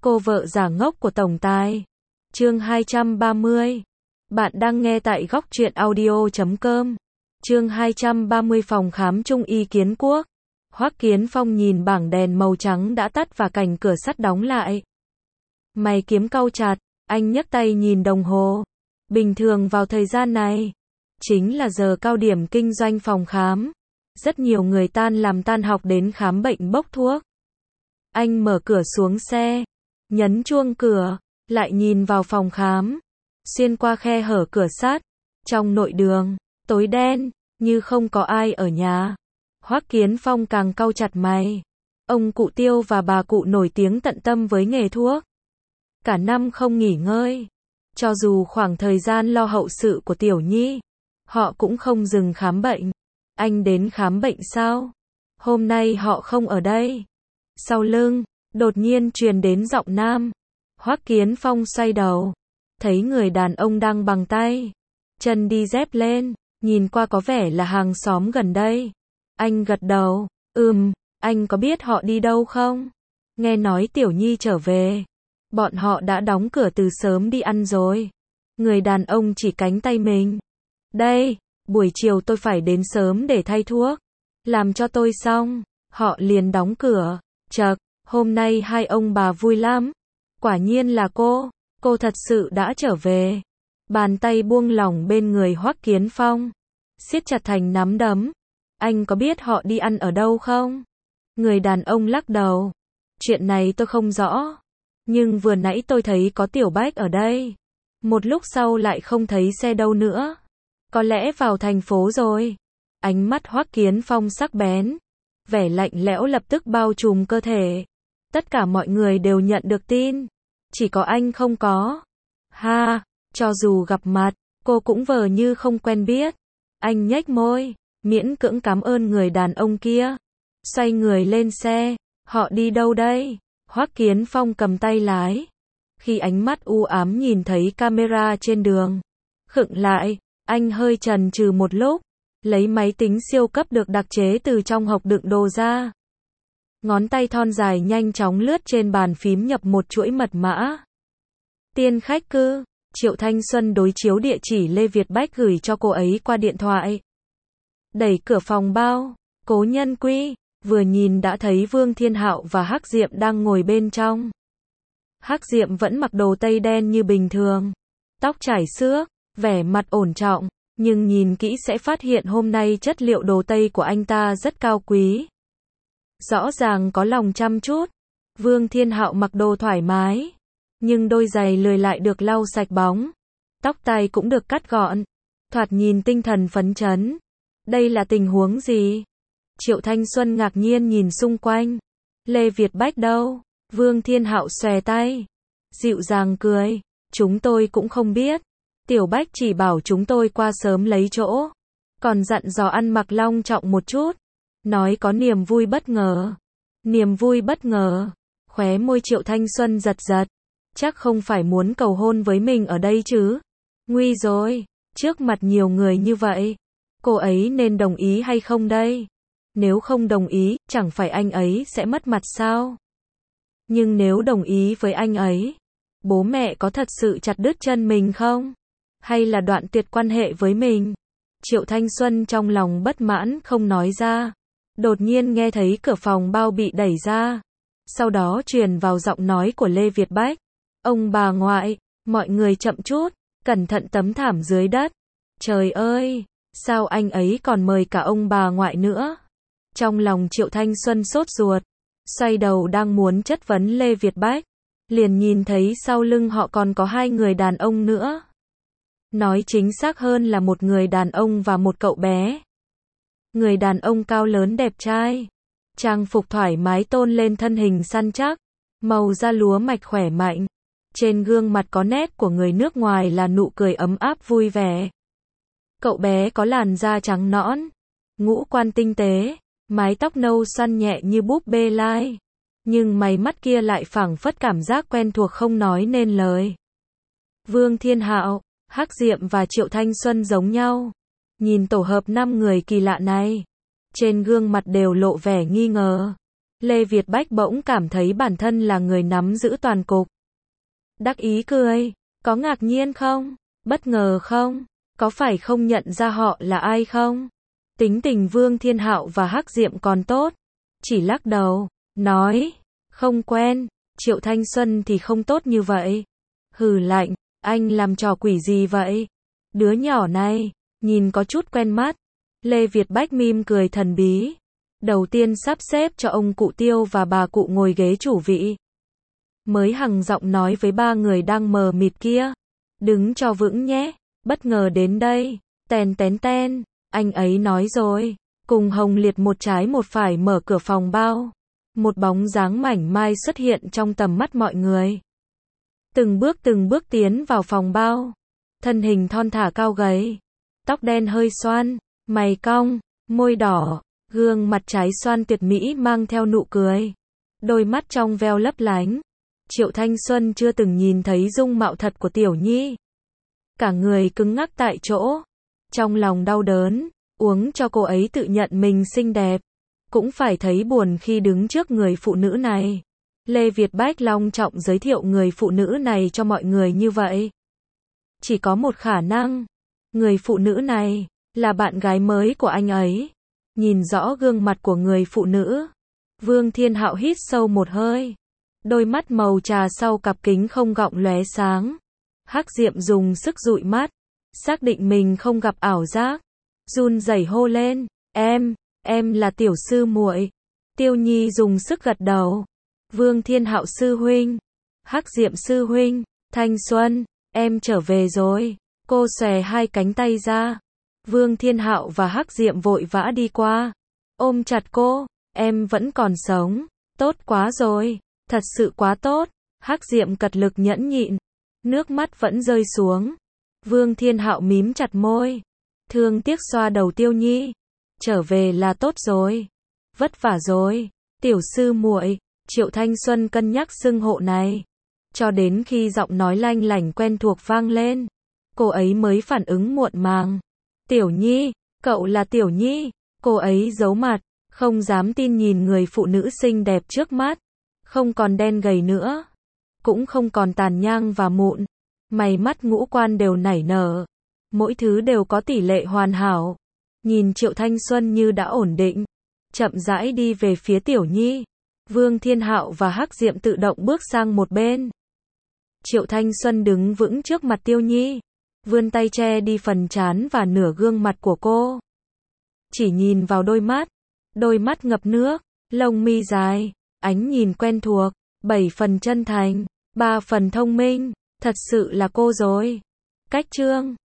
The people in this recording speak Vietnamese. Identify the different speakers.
Speaker 1: Cô vợ giả ngốc của tổng tài. Chương 230. Bạn đang nghe tại góc truyện audio.com. Chương 230 phòng khám Trung y Kiến Quốc. Hoắc Kiến Phong nhìn bảng đèn màu trắng đã tắt và cành cửa sắt đóng lại. Mày kiếm cau chặt, anh nhấc tay nhìn đồng hồ. Bình thường vào thời gian này, chính là giờ cao điểm kinh doanh phòng khám. Rất nhiều người tan học đến khám bệnh bốc thuốc. Anh mở cửa xuống xe, nhấn chuông cửa, lại nhìn vào phòng khám. Xuyên qua khe hở cửa sắt, trong nội đường, tối đen, như không có ai ở nhà. Hoắc Kiến Phong càng cau chặt mày. Ông cụ Tiêu và bà cụ nổi tiếng tận tâm với nghề thuốc. Cả năm không nghỉ ngơi. Cho dù khoảng thời gian lo hậu sự của Tiểu Nhi, họ cũng không dừng khám bệnh. Anh đến khám bệnh sao? Hôm nay họ không ở đây. Sau lưng, đột nhiên truyền đến giọng nam. Hoắc Kiến Phong xoay đầu, thấy người đàn ông đang bằng tay chân đi dép lên, nhìn qua có vẻ là hàng xóm gần đây. Anh gật đầu, anh có biết họ đi đâu không? Nghe nói Tiểu Nhi trở về. Bọn họ đã đóng cửa từ sớm đi ăn rồi. Người đàn ông chỉ cánh tay mình. Đây, buổi chiều tôi phải đến sớm để thay thuốc. Làm cho tôi xong, họ liền đóng cửa. Chậc, hôm nay hai ông bà vui lắm. Quả nhiên là cô thật sự đã trở về. Bàn tay buông lỏng bên người Hoắc Kiến Phong, siết chặt thành nắm đấm. Anh có biết họ đi ăn ở đâu không? Người đàn ông lắc đầu. Chuyện này tôi không rõ. Nhưng vừa nãy tôi thấy có Tiểu Bách ở đây. Một lúc sau lại không thấy xe đâu nữa. Có lẽ vào thành phố rồi. Ánh mắt Hoắc Kiến Phong sắc bén. Vẻ lạnh lẽo lập tức bao trùm cơ thể. Tất cả mọi người đều nhận được tin. Chỉ có anh không có. Ha, cho dù gặp mặt, cô cũng vờ như không quen biết. Anh nhếch môi, miễn cưỡng cảm ơn người đàn ông kia. Xoay người lên xe. Họ đi đâu đây? Hoắc Kiến Phong cầm tay lái. Khi ánh mắt u ám nhìn thấy camera trên đường, khựng lại, anh hơi chần chừ một lúc, lấy máy tính siêu cấp được đặc chế từ trong hộc đựng đồ ra. Ngón tay thon dài nhanh chóng lướt trên bàn phím nhập một chuỗi mật mã. Tiên khách cư, Triệu Thanh Xuân đối chiếu địa chỉ Lê Việt Bách gửi cho cô ấy qua điện thoại. Đẩy cửa phòng bao, Cố Nhân Quy, vừa nhìn đã thấy Vương Thiên Hạo và Hắc Diệm đang ngồi bên trong. Hắc Diệm vẫn mặc đồ tây đen như bình thường, tóc chải xước, vẻ mặt ổn trọng, nhưng nhìn kỹ sẽ phát hiện hôm nay chất liệu đồ tây của anh ta rất cao quý. Rõ ràng có lòng chăm chút. Vương Thiên Hạo mặc đồ thoải mái, nhưng đôi giày lười lại được lau sạch bóng. Tóc tai cũng được cắt gọn, thoạt nhìn tinh thần phấn chấn. Đây là tình huống gì? Triệu Thanh Xuân ngạc nhiên nhìn xung quanh. Lê Việt Bách đâu? Vương Thiên Hạo xòe tay, dịu dàng cười. Chúng tôi cũng không biết. Tiểu Bách chỉ bảo chúng tôi qua sớm lấy chỗ. Còn dặn dò ăn mặc long trọng một chút. Nói có niềm vui bất ngờ. Niềm vui bất ngờ. Khóe môi Triệu Thanh Xuân giật giật. Chắc không phải muốn cầu hôn với mình ở đây chứ. Nguy rồi, trước mặt nhiều người như vậy. Cô ấy nên đồng ý hay không đây? Nếu không đồng ý, chẳng phải anh ấy sẽ mất mặt sao? Nhưng nếu đồng ý với anh ấy, bố mẹ có thật sự chặt đứt chân mình không? Hay là đoạn tuyệt quan hệ với mình? Triệu Thanh Xuân trong lòng bất mãn không nói ra. Đột nhiên nghe thấy cửa phòng bao bị đẩy ra. Sau đó truyền vào giọng nói của Lê Việt Bách. Ông bà ngoại, mọi người chậm chút, cẩn thận tấm thảm dưới đất. Trời ơi, sao anh ấy còn mời cả ông bà ngoại nữa? Trong lòng Triệu Thanh Xuân sốt ruột, xoay đầu đang muốn chất vấn Lê Việt Bách, liền nhìn thấy sau lưng họ còn có hai người đàn ông nữa. Nói chính xác hơn là một người đàn ông và một cậu bé. Người đàn ông cao lớn đẹp trai, trang phục thoải mái tôn lên thân hình săn chắc, màu da lúa mạch khỏe mạnh. Trên gương mặt có nét của người nước ngoài là nụ cười ấm áp vui vẻ. Cậu bé có làn da trắng nõn, ngũ quan tinh tế, mái tóc nâu xoăn nhẹ như búp bê lai. Nhưng mày mắt kia lại phảng phất cảm giác quen thuộc không nói nên lời. Vương Thiên Hạo, Hắc Diệm và Triệu Thanh Xuân giống nhau. Nhìn tổ hợp 5 người kỳ lạ này, trên gương mặt đều lộ vẻ nghi ngờ. Lê Việt Bách bỗng cảm thấy bản thân là người nắm giữ toàn cục. Đắc ý cười, có ngạc nhiên không? Bất ngờ không? Có phải không nhận ra họ là ai không? Tính tình Vương Thiên Hạo và Hắc Diệm còn tốt, chỉ lắc đầu, nói, không quen. Triệu Thanh Xuân thì không tốt như vậy. Hừ lạnh, anh làm trò quỷ gì vậy? Đứa nhỏ này, nhìn có chút quen mắt. Lê Việt Bách mỉm cười thần bí. Đầu tiên sắp xếp cho ông cụ Tiêu và bà cụ ngồi ghế chủ vị. Mới hằng giọng nói với ba người đang mờ mịt kia. Đứng cho vững nhé, bất ngờ đến đây. Tèn tén ten, anh ấy nói rồi. Cùng Hồng Liệt một trái một phải mở cửa phòng bao. Một bóng dáng mảnh mai xuất hiện trong tầm mắt mọi người. Từng bước tiến vào phòng bao. Thân hình thon thả cao gầy. Tóc đen hơi xoăn, mày cong, môi đỏ, gương mặt trái xoan tuyệt mỹ mang theo nụ cười. Đôi mắt trong veo lấp lánh. Triệu Thanh Xuân chưa từng nhìn thấy dung mạo thật của Tiểu Nhi. Cả người cứng ngắc tại chỗ. Trong lòng đau đớn, uống cho cô ấy tự nhận mình xinh đẹp. Cũng phải thấy buồn khi đứng trước người phụ nữ này. Lê Việt Bách long trọng giới thiệu người phụ nữ này cho mọi người như vậy. Chỉ có một khả năng. Người phụ nữ này là bạn gái mới của anh ấy. Nhìn rõ gương mặt của người phụ nữ. Vương Thiên Hạo hít sâu một hơi. Đôi mắt màu trà sau cặp kính không gọng lóe sáng. Hắc Diệm dùng sức dụi mắt. Xác định mình không gặp ảo giác. Run rẩy hô lên. Em là Tiểu sư muội. Tiêu Nhi dùng sức gật đầu. Vương Thiên Hạo sư huynh. Hắc Diệm sư huynh. Thanh Xuân, em trở về rồi. Cô xòe hai cánh tay ra. Vương Thiên Hạo và Hắc Diệm vội vã đi qua. Ôm chặt cô. Em vẫn còn sống. Tốt quá rồi. Thật sự quá tốt. Hắc Diệm cật lực nhẫn nhịn. Nước mắt vẫn rơi xuống. Vương Thiên Hạo mím chặt môi. Thương tiếc xoa đầu Tiêu Nhi. Trở về là tốt rồi. Vất vả rồi. Tiểu sư muội. Triệu Thanh Xuân cân nhắc xưng hộ này. Cho đến khi giọng nói lanh lảnh quen thuộc vang lên. Cô ấy mới phản ứng muộn màng. Tiểu Nhi, cậu là Tiểu Nhi. Cô ấy giấu mặt, không dám tin nhìn người phụ nữ xinh đẹp trước mắt. Không còn đen gầy nữa. Cũng không còn tàn nhang và mụn. Mày mắt ngũ quan đều nảy nở. Mỗi thứ đều có tỷ lệ hoàn hảo. Nhìn Triệu Thanh Xuân như đã ổn định. Chậm rãi đi về phía Tiểu Nhi. Vương Thiên Hạo và Hắc Diệm tự động bước sang một bên. Triệu Thanh Xuân đứng vững trước mặt Tiêu Nhi. Vươn tay che đi phần trán và nửa gương mặt của cô. Chỉ nhìn vào đôi mắt ngập nước, lông mi dài, ánh nhìn quen thuộc, 7 phần chân thành, 3 phần thông minh, thật sự là cô rồi. Cách chương